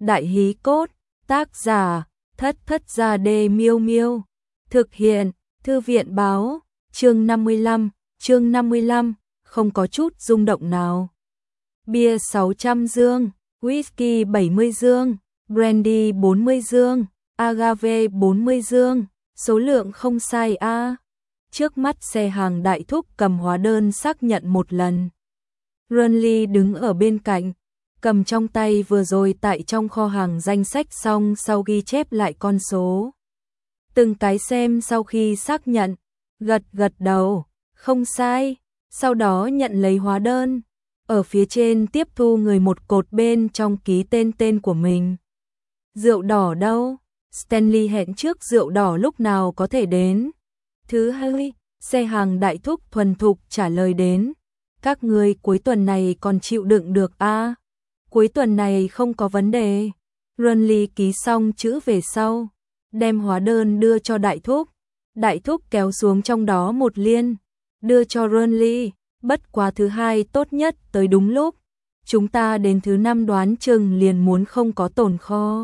Đại hí cốt, tác giả, Thất Thất Gia Đê Miêu Miêu. Thực hiện, Thư viện báo, chương 55, không có chút rung động nào. Bia 600 dương, whisky 70 dương, brandy 40 dương, agave 40 dương, số lượng không sai a. Trước mắt xe hàng đại thúc cầm hóa đơn xác nhận một lần. Runly đứng ở bên cạnh, cầm trong tay vừa rồi tại trong kho hàng danh sách xong sau ghi chép lại con số. Từng cái xem sau khi xác nhận, gật đầu, không sai, sau đó nhận lấy hóa đơn. Ở phía trên tiếp thu người một cột bên trong ký tên của mình. Rượu đỏ đâu? Stanley hẹn trước rượu đỏ lúc nào có thể đến. Thứ hai, xe hàng đại thúc thuần thục trả lời đến. Các người cuối tuần này còn chịu đựng được a? Cuối tuần này không có vấn đề. Runly ký xong chữ về sau, đem hóa đơn đưa cho đại thúc. Đại thúc kéo xuống trong đó một liên, đưa cho Runly. Bất quá thứ hai tốt nhất tới đúng lúc. Chúng ta đến thứ năm đoán chừng liền muốn không có tồn kho.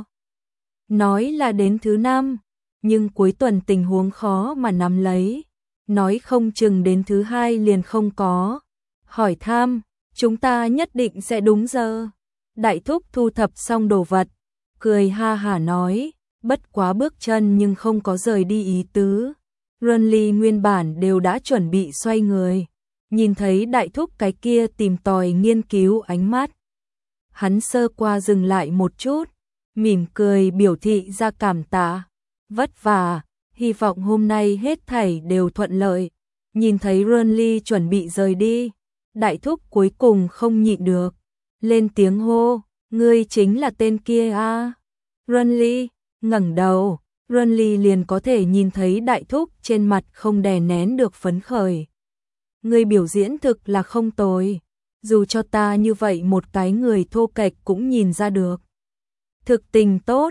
Nói là đến thứ năm, nhưng cuối tuần tình huống khó mà nắm lấy. Nói không chừng đến thứ hai liền không có. Hỏi thăm, chúng ta nhất định sẽ đúng giờ. Đại thúc thu thập xong đồ vật, cười ha hả nói, bất quá bước chân nhưng không có rời đi ý tứ. Runly nguyên bản đều đã chuẩn bị xoay người. Nhìn thấy đại thúc cái kia tìm tòi nghiên cứu ánh mắt. Hắn sơ qua dừng lại một chút, mỉm cười biểu thị ra cảm tạ. Vất vả, hy vọng hôm nay hết thảy đều thuận lợi. Nhìn thấy Runly chuẩn bị rời đi, đại thúc cuối cùng không nhịn được. Lên tiếng hô, ngươi chính là tên kia à? Runly, ngẩng đầu, Runly liền có thể nhìn thấy đại thúc trên mặt không đè nén được phấn khởi. Người biểu diễn thực là không tồi, dù cho ta như vậy một cái người thô kệch cũng nhìn ra được. Thực tình tốt,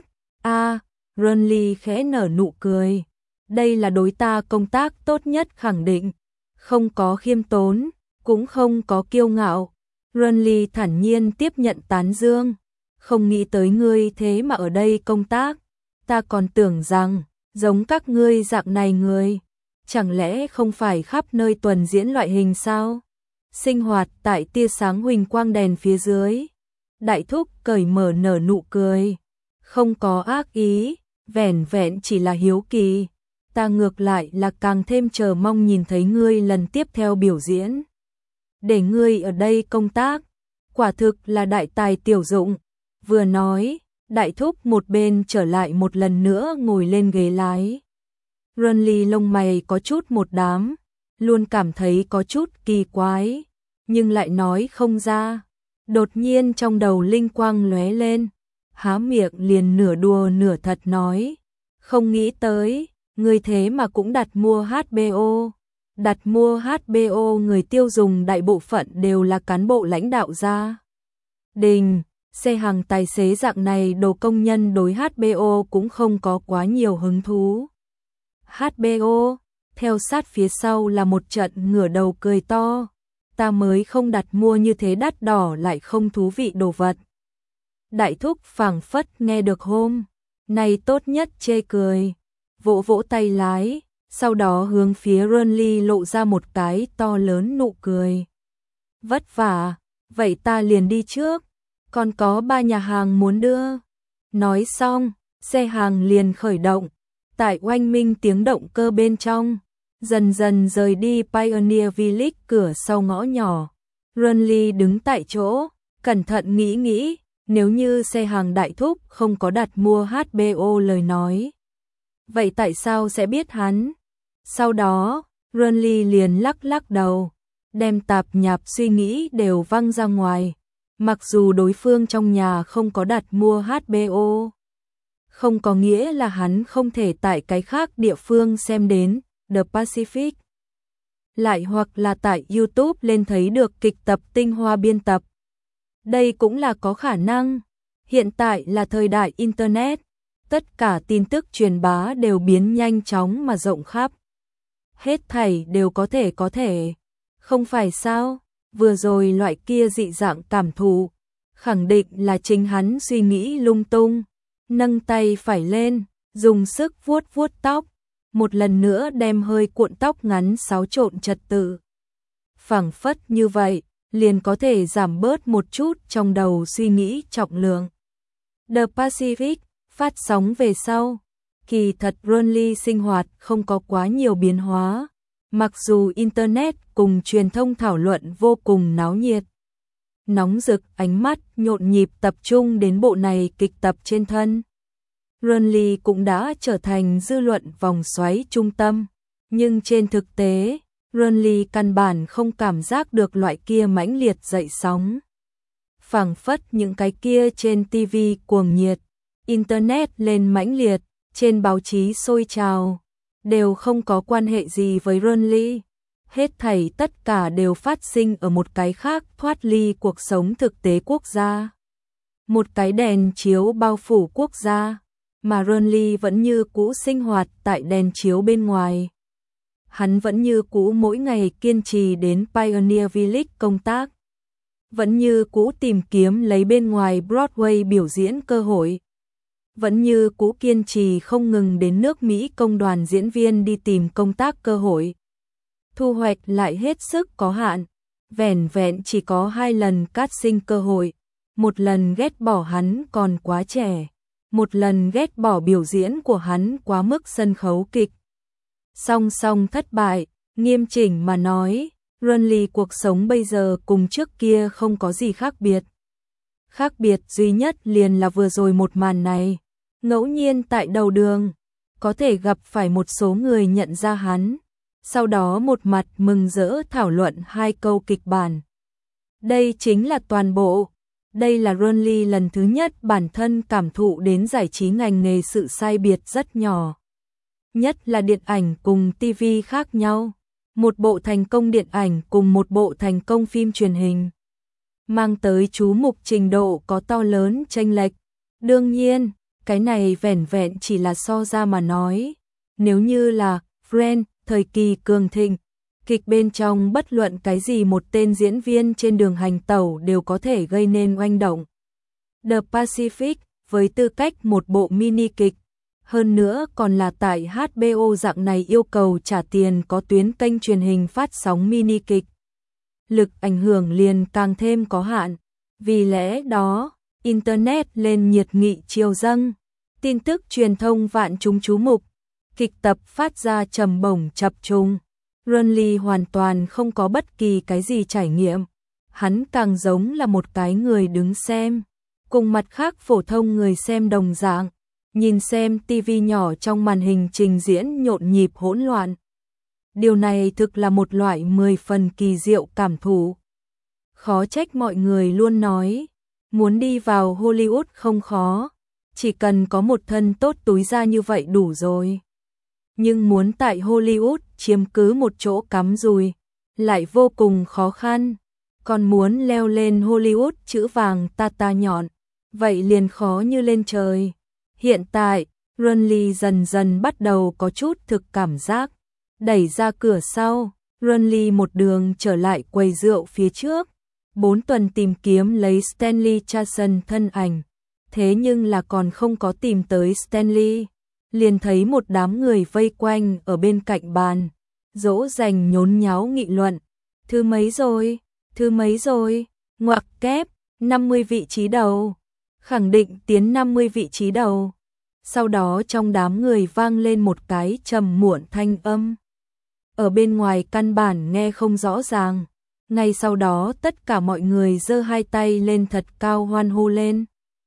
Runly khẽ nở nụ cười. Đây là đối ta công tác tốt nhất khẳng định, không có khiêm tốn, cũng không có kiêu ngạo. Runly thản nhiên tiếp nhận tán dương. Không nghĩ tới ngươi thế mà ở đây công tác, ta còn tưởng rằng, giống các ngươi dạng này người. Chẳng lẽ không phải khắp nơi tuần diễn loại hình sao? Sinh hoạt tại tia sáng huỳnh quang đèn phía dưới. Đại thúc cởi mở nở nụ cười. Không có ác ý, vẻn vẹn chỉ là hiếu kỳ. Ta ngược lại là càng thêm chờ mong nhìn thấy ngươi lần tiếp theo biểu diễn. Để ngươi ở đây công tác, quả thực là đại tài tiểu dụng. Vừa nói, đại thúc một bên trở lại một lần nữa ngồi lên ghế lái. Runly lông mày có chút một đám, luôn cảm thấy có chút kỳ quái, nhưng lại nói không ra. Đột nhiên trong đầu linh quang lóe lên, há miệng liền nửa đùa nửa thật nói, không nghĩ tới, người thế mà cũng đặt mua HBO. Đặt mua HBO người tiêu dùng đại bộ phận đều là cán bộ lãnh đạo gia đình, xe hàng tài xế dạng này đồ công nhân đối HBO cũng không có quá nhiều hứng thú. HBO, theo sát phía sau là một trận ngửa đầu cười to, ta mới không đặt mua như thế đắt đỏ lại không thú vị đồ vật. Đại thúc phảng phất nghe được hôm nay tốt nhất chê cười, vỗ vỗ tay lái, sau đó hướng phía Runly lộ ra một cái to lớn nụ cười. Vất vả, vậy ta liền đi trước, còn có 3 nhà hàng muốn đưa. Nói xong, xe hàng liền khởi động. Tại oanh minh tiếng động cơ bên trong, dần dần rời đi Pioneer Village cửa sau ngõ nhỏ. Runly đứng tại chỗ, cẩn thận nghĩ, nếu như xe hàng đại thúc không có đặt mua HBO lời nói. Vậy tại sao sẽ biết hắn? Sau đó, Runly liền lắc đầu, đem tạp nhạp suy nghĩ đều văng ra ngoài. Mặc dù đối phương trong nhà không có đặt mua HBO, không có nghĩa là hắn không thể tại cái khác địa phương xem đến The Pacific. Lại hoặc là tại YouTube lên thấy được kịch tập tinh hoa biên tập. Đây cũng là có khả năng. Hiện tại là thời đại Internet. Tất cả tin tức truyền bá đều biến nhanh chóng mà rộng khắp. Hết thảy đều có thể. Không phải sao? Vừa rồi loại kia dị dạng cảm thụ, khẳng định là chính hắn suy nghĩ lung tung, nâng tay phải lên, dùng sức vuốt vuốt tóc, một lần nữa đem hơi cuộn tóc ngắn xáo trộn trật tự. Phảng phất như vậy, liền có thể giảm bớt một chút trong đầu suy nghĩ trọng lượng. The Pacific, phát sóng về sau. Kỳ thật Renly sinh hoạt không có quá nhiều biến hóa, mặc dù Internet cùng truyền thông thảo luận vô cùng náo nhiệt. Nóng rực ánh mắt nhộn nhịp tập trung đến bộ này kịch tập trên thân. Renly cũng đã trở thành dư luận vòng xoáy trung tâm, nhưng trên thực tế, Renly căn bản không cảm giác được loại kia mãnh liệt dậy sóng. Phảng phất những cái kia trên TV cuồng nhiệt, Internet lên mãnh liệt, trên báo chí sôi trào, đều không có quan hệ gì với Renly. Hết thảy tất cả đều phát sinh ở một cái khác thoát ly cuộc sống thực tế quốc gia. Một cái đèn chiếu bao phủ quốc gia, mà Renly vẫn như cũ sinh hoạt tại đèn chiếu bên ngoài. Hắn vẫn như cũ mỗi ngày kiên trì đến Pioneer Village công tác. Vẫn như cũ tìm kiếm lấy bên ngoài Broadway biểu diễn cơ hội. Vẫn như cũ kiên trì không ngừng đến nước Mỹ công đoàn diễn viên đi tìm công tác cơ hội. Thu hoạch lại hết sức có hạn, vẻn vẹn chỉ có 2 lần casting cơ hội, một lần ghét bỏ hắn còn quá trẻ, một lần ghét bỏ biểu diễn của hắn quá mức sân khấu kịch. Song song thất bại, nghiêm chỉnh mà nói, Renly cuộc sống bây giờ cùng trước kia không có gì khác biệt. Khác biệt duy nhất liền là vừa rồi một màn này, ngẫu nhiên tại đầu đường, có thể gặp phải một số người nhận ra hắn, sau đó một mặt mừng rỡ thảo luận 2 câu kịch bản. Đây chính là toàn bộ, đây là Renly lần thứ nhất bản thân cảm thụ đến giải trí ngành nghề sự sai biệt rất nhỏ. Nhất là điện ảnh cùng TV khác nhau, một bộ thành công điện ảnh cùng một bộ thành công phim truyền hình, mang tới chú mục trình độ có to lớn chênh lệch. Đương nhiên, cái này vẻn vẹn chỉ là so ra mà nói. Nếu như là Friends, thời kỳ cường thịnh, kịch bên trong bất luận cái gì một tên diễn viên trên đường hành tẩu đều có thể gây nên oanh động. The Pacific, với tư cách một bộ mini kịch, hơn nữa còn là tại HBO dạng này yêu cầu trả tiền có tuyến kênh truyền hình phát sóng mini kịch. Lực ảnh hưởng liền càng thêm có hạn, vì lẽ đó, Internet lên nhiệt nghị chiều dâng, tin tức truyền thông vạn chúng chú mục, kịch tập phát ra trầm bổng chập trùng. Renly hoàn toàn không có bất kỳ cái gì trải nghiệm, hắn càng giống là một cái người đứng xem, cùng mặt khác phổ thông người xem đồng dạng, nhìn xem TV nhỏ trong màn hình trình diễn nhộn nhịp hỗn loạn. Điều này thực là một loại 10 phần kỳ diệu cảm thụ. Khó trách mọi người luôn nói, muốn đi vào Hollywood không khó, chỉ cần có một thân tốt túi ra như vậy đủ rồi. Nhưng muốn tại Hollywood chiếm cứ một chỗ cắm rùi, lại vô cùng khó khăn. Còn muốn leo lên Hollywood chữ vàng ta nhọn, vậy liền khó như lên trời. Hiện tại, Renly dần dần bắt đầu có chút thực cảm giác. Đẩy ra cửa sau, Renly một đường trở lại quầy rượu phía trước. 4 tuần tìm kiếm lấy Stanley Charson thân ảnh. Thế nhưng là còn không có tìm tới Stanley. Liền thấy một đám người vây quanh ở bên cạnh bàn. Dỗ dành nhốn nháo nghị luận. Thứ mấy rồi? Thứ mấy rồi? Ngoặc kép, 50 vị trí đầu. Khẳng định tiến 50 vị trí đầu. Sau đó trong đám người vang lên một cái trầm muộn thanh âm. Ở bên ngoài căn bản nghe không rõ ràng. Ngay sau đó tất cả mọi người giơ 2 tay lên thật cao hoan hô lên.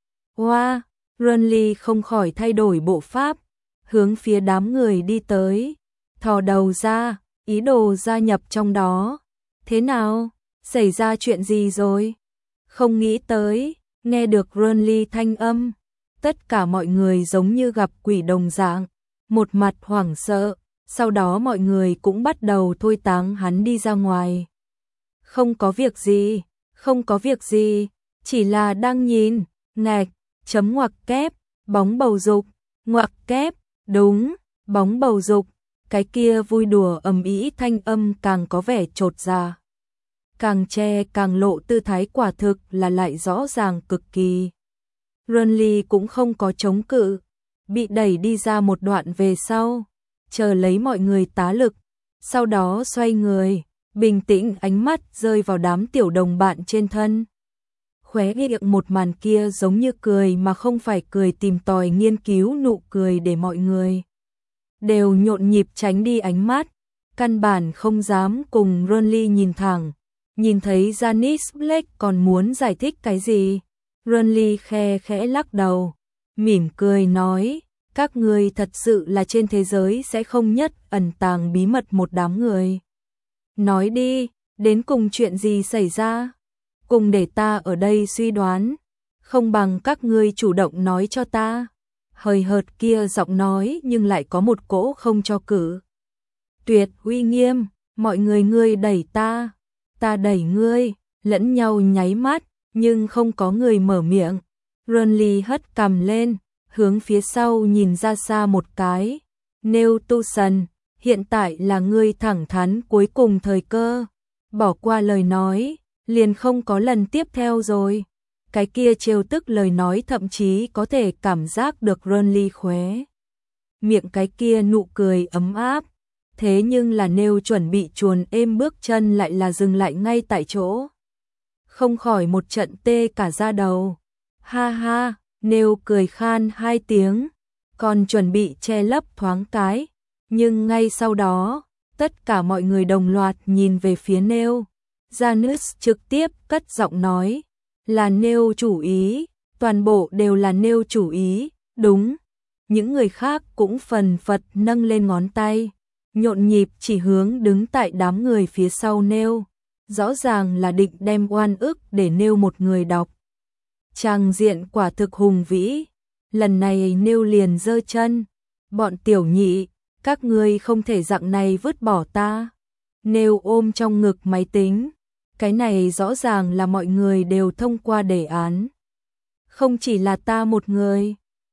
Wow, Renly không khỏi thay đổi bộ pháp, hướng phía đám người đi tới, thò đầu ra, ý đồ gia nhập trong đó. Thế nào? Xảy ra chuyện gì rồi? Không nghĩ tới, nghe được Renly thanh âm, tất cả mọi người giống như gặp quỷ đồng dạng, một mặt hoảng sợ, sau đó mọi người cũng bắt đầu thôi táng hắn đi ra ngoài. Không có việc gì, không có việc gì, chỉ là đang nhìn, ngạch, chấm ngoặc kép, bóng bầu dục, ngoặc kép, đúng, bóng bầu dục, cái kia vui đùa ầm ĩ thanh âm càng có vẻ chột dạ. càng che càng lộ tư thái, quả thực là lại rõ ràng cực kỳ. Renly cũng không có chống cự, bị đẩy đi ra một đoạn về sau, chờ lấy mọi người tá lực, sau đó xoay người, bình tĩnh, ánh mắt rơi vào đám tiểu đồng bạn trên thân. Khóe miệng một màn kia giống như cười mà không phải cười, tìm tòi nghiên cứu nụ cười để mọi người đều nhộn nhịp tránh đi ánh mắt, căn bản không dám cùng Renly nhìn thẳng. Nhìn thấy Janis Black còn muốn giải thích cái gì, Renly khe khẽ lắc đầu, mỉm cười nói, các ngươi thật sự là trên thế giới sẽ không nhất ẩn tàng bí mật một đám người. Nói đi, đến cùng chuyện gì xảy ra? Cùng để ta ở đây suy đoán, không bằng các ngươi chủ động nói cho ta. Hời hợt kia giọng nói nhưng lại có một cỗ không cho cử tuyệt uy nghiêm, mọi người ngươi đẩy ta đẩy ngươi, lẫn nhau nháy mắt, nhưng không có người mở miệng. Renly hất cằm lên, hướng phía sau nhìn ra xa một cái. Neil Tucson, hiện tại là ngươi thẳng thắn cuối cùng thời cơ. Bỏ qua lời nói, liền không có lần tiếp theo rồi. Cái kia trêu tức lời nói thậm chí có thể cảm giác được Renly khóe miệng cái kia nụ cười ấm áp. Thế nhưng là Neil chuẩn bị chuồn êm bước chân lại là dừng lại ngay tại chỗ. Không khỏi một trận tê cả da đầu. Ha ha, Neil cười khan hai tiếng, còn chuẩn bị che lấp thoáng cái. Nhưng ngay sau đó, tất cả mọi người đồng loạt nhìn về phía Neil. Janus trực tiếp cất giọng nói, là Neil chủ ý, toàn bộ đều là Neil chủ ý, đúng. Những người khác cũng phần phật nâng lên ngón tay, nhộn nhịp chỉ hướng đứng tại đám người phía sau Neil, rõ ràng là định đem oan ức để Neil một người đọc. Tràng diện quả thực hùng vĩ, lần này Neil liền giơ chân, bọn tiểu nhị, các ngươi không thể dạng này vứt bỏ ta. Neil ôm trong ngực máy tính, cái này rõ ràng là mọi người đều thông qua đề án. Không chỉ là ta một người.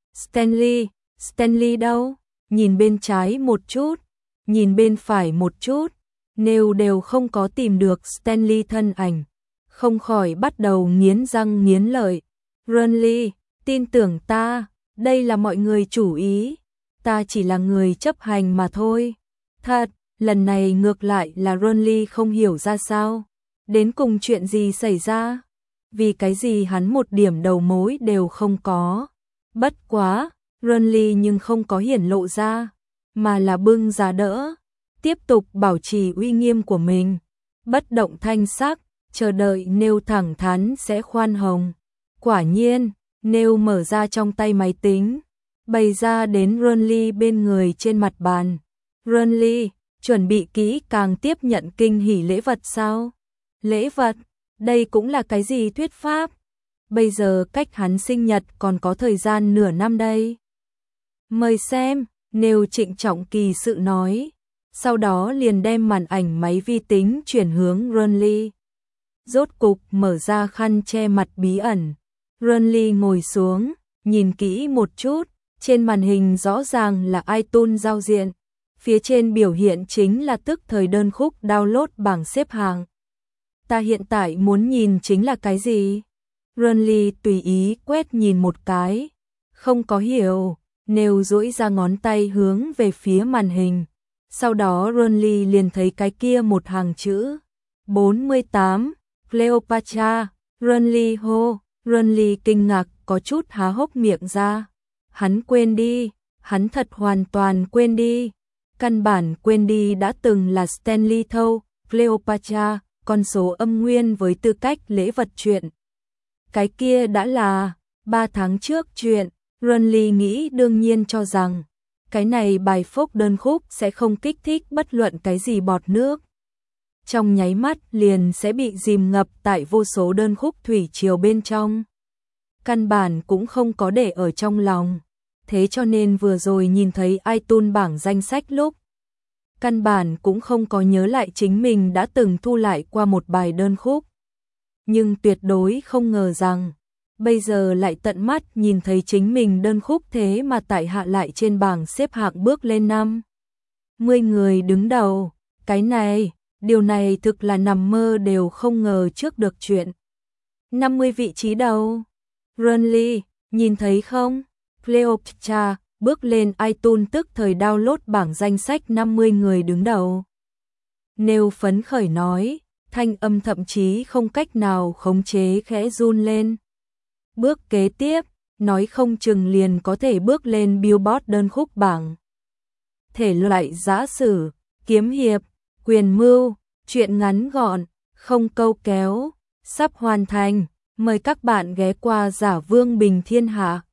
Stanley đâu? Nhìn bên trái một chút, nhìn bên phải một chút, Neil đều không có tìm được Stanley thân ảnh, không khỏi bắt đầu nghiến răng nghiến lợi. Renly, tin tưởng ta, đây là mọi người chủ ý, ta chỉ là người chấp hành mà thôi. Thật, lần này ngược lại là Renly không hiểu ra sao, đến cùng chuyện gì xảy ra, vì cái gì hắn một điểm đầu mối đều không có. Bất quá, Renly nhưng không có hiển lộ ra, mà là bưng giá đỡ, tiếp tục bảo trì uy nghiêm của mình, bất động thanh sắc, chờ đợi Neil thẳng thắn sẽ khoan hồng. Quả nhiên, Neil mở ra trong tay máy tính, bày ra đến Renly bên người trên mặt bàn. Renly, chuẩn bị kỹ càng tiếp nhận kinh hỉ lễ vật sao? Lễ vật, đây cũng là cái gì thuyết pháp? Bây giờ cách hắn sinh nhật còn có thời gian nửa năm đây. Mời xem, Neil trịnh trọng kỳ sự nói, sau đó liền đem màn ảnh máy vi tính chuyển hướng Renly. Rốt cục mở ra khăn che mặt bí ẩn. Renly ngồi xuống, nhìn kỹ một chút, trên màn hình rõ ràng là iTunes giao diện. Phía trên biểu hiện chính là tức thời đơn khúc download bảng xếp hạng. Ta hiện tại muốn nhìn chính là cái gì? Renly tùy ý quét nhìn một cái, không có hiểu, Neil duỗi ra ngón tay hướng về phía màn hình. Sau đó Renly liền thấy cái kia một hàng chữ 48, Cleopatra. Renly hô, Renly kinh ngạc có chút há hốc miệng ra. Hắn quên đi, hắn thật hoàn toàn quên đi. Căn bản quên đi đã từng là Stanley thâu, Cleopatra, con số âm nguyên với tư cách lễ vật chuyện. Cái kia đã là 3 tháng trước chuyện. Renly nghĩ đương nhiên cho rằng cái này bài phúc đơn khúc sẽ không kích thích bất luận cái gì bọt nước. Trong nháy mắt liền sẽ bị dìm ngập tại vô số đơn khúc thủy triều bên trong. Căn bản cũng không có để ở trong lòng. Thế cho nên vừa rồi nhìn thấy iTunes bảng danh sách lúc, căn bản cũng không có nhớ lại chính mình đã từng thu lại qua một bài đơn khúc. Nhưng tuyệt đối không ngờ rằng, bây giờ lại tận mắt nhìn thấy chính mình đơn khúc thế mà tại hạ lại trên bảng xếp hạng bước lên 50 người đứng đầu. Cái này, Điều này thực là nằm mơ đều không ngờ trước được chuyện. 50 vị trí đầu. Runly, nhìn thấy không? Cleopatra bước lên iTunes tức thời download bảng danh sách 50 người đứng đầu. Nêu phấn khởi nói, thanh âm thậm chí không cách nào khống chế khẽ run lên. Bước kế tiếp, nói không chừng liền có thể bước lên Billboard đơn khúc bảng. Thể loại giã sử, kiếm hiệp, quyền mưu, truyện ngắn gọn, không câu kéo, sắp hoàn thành. Mời các bạn ghé qua Giả Vương Bình Thiên Hạ.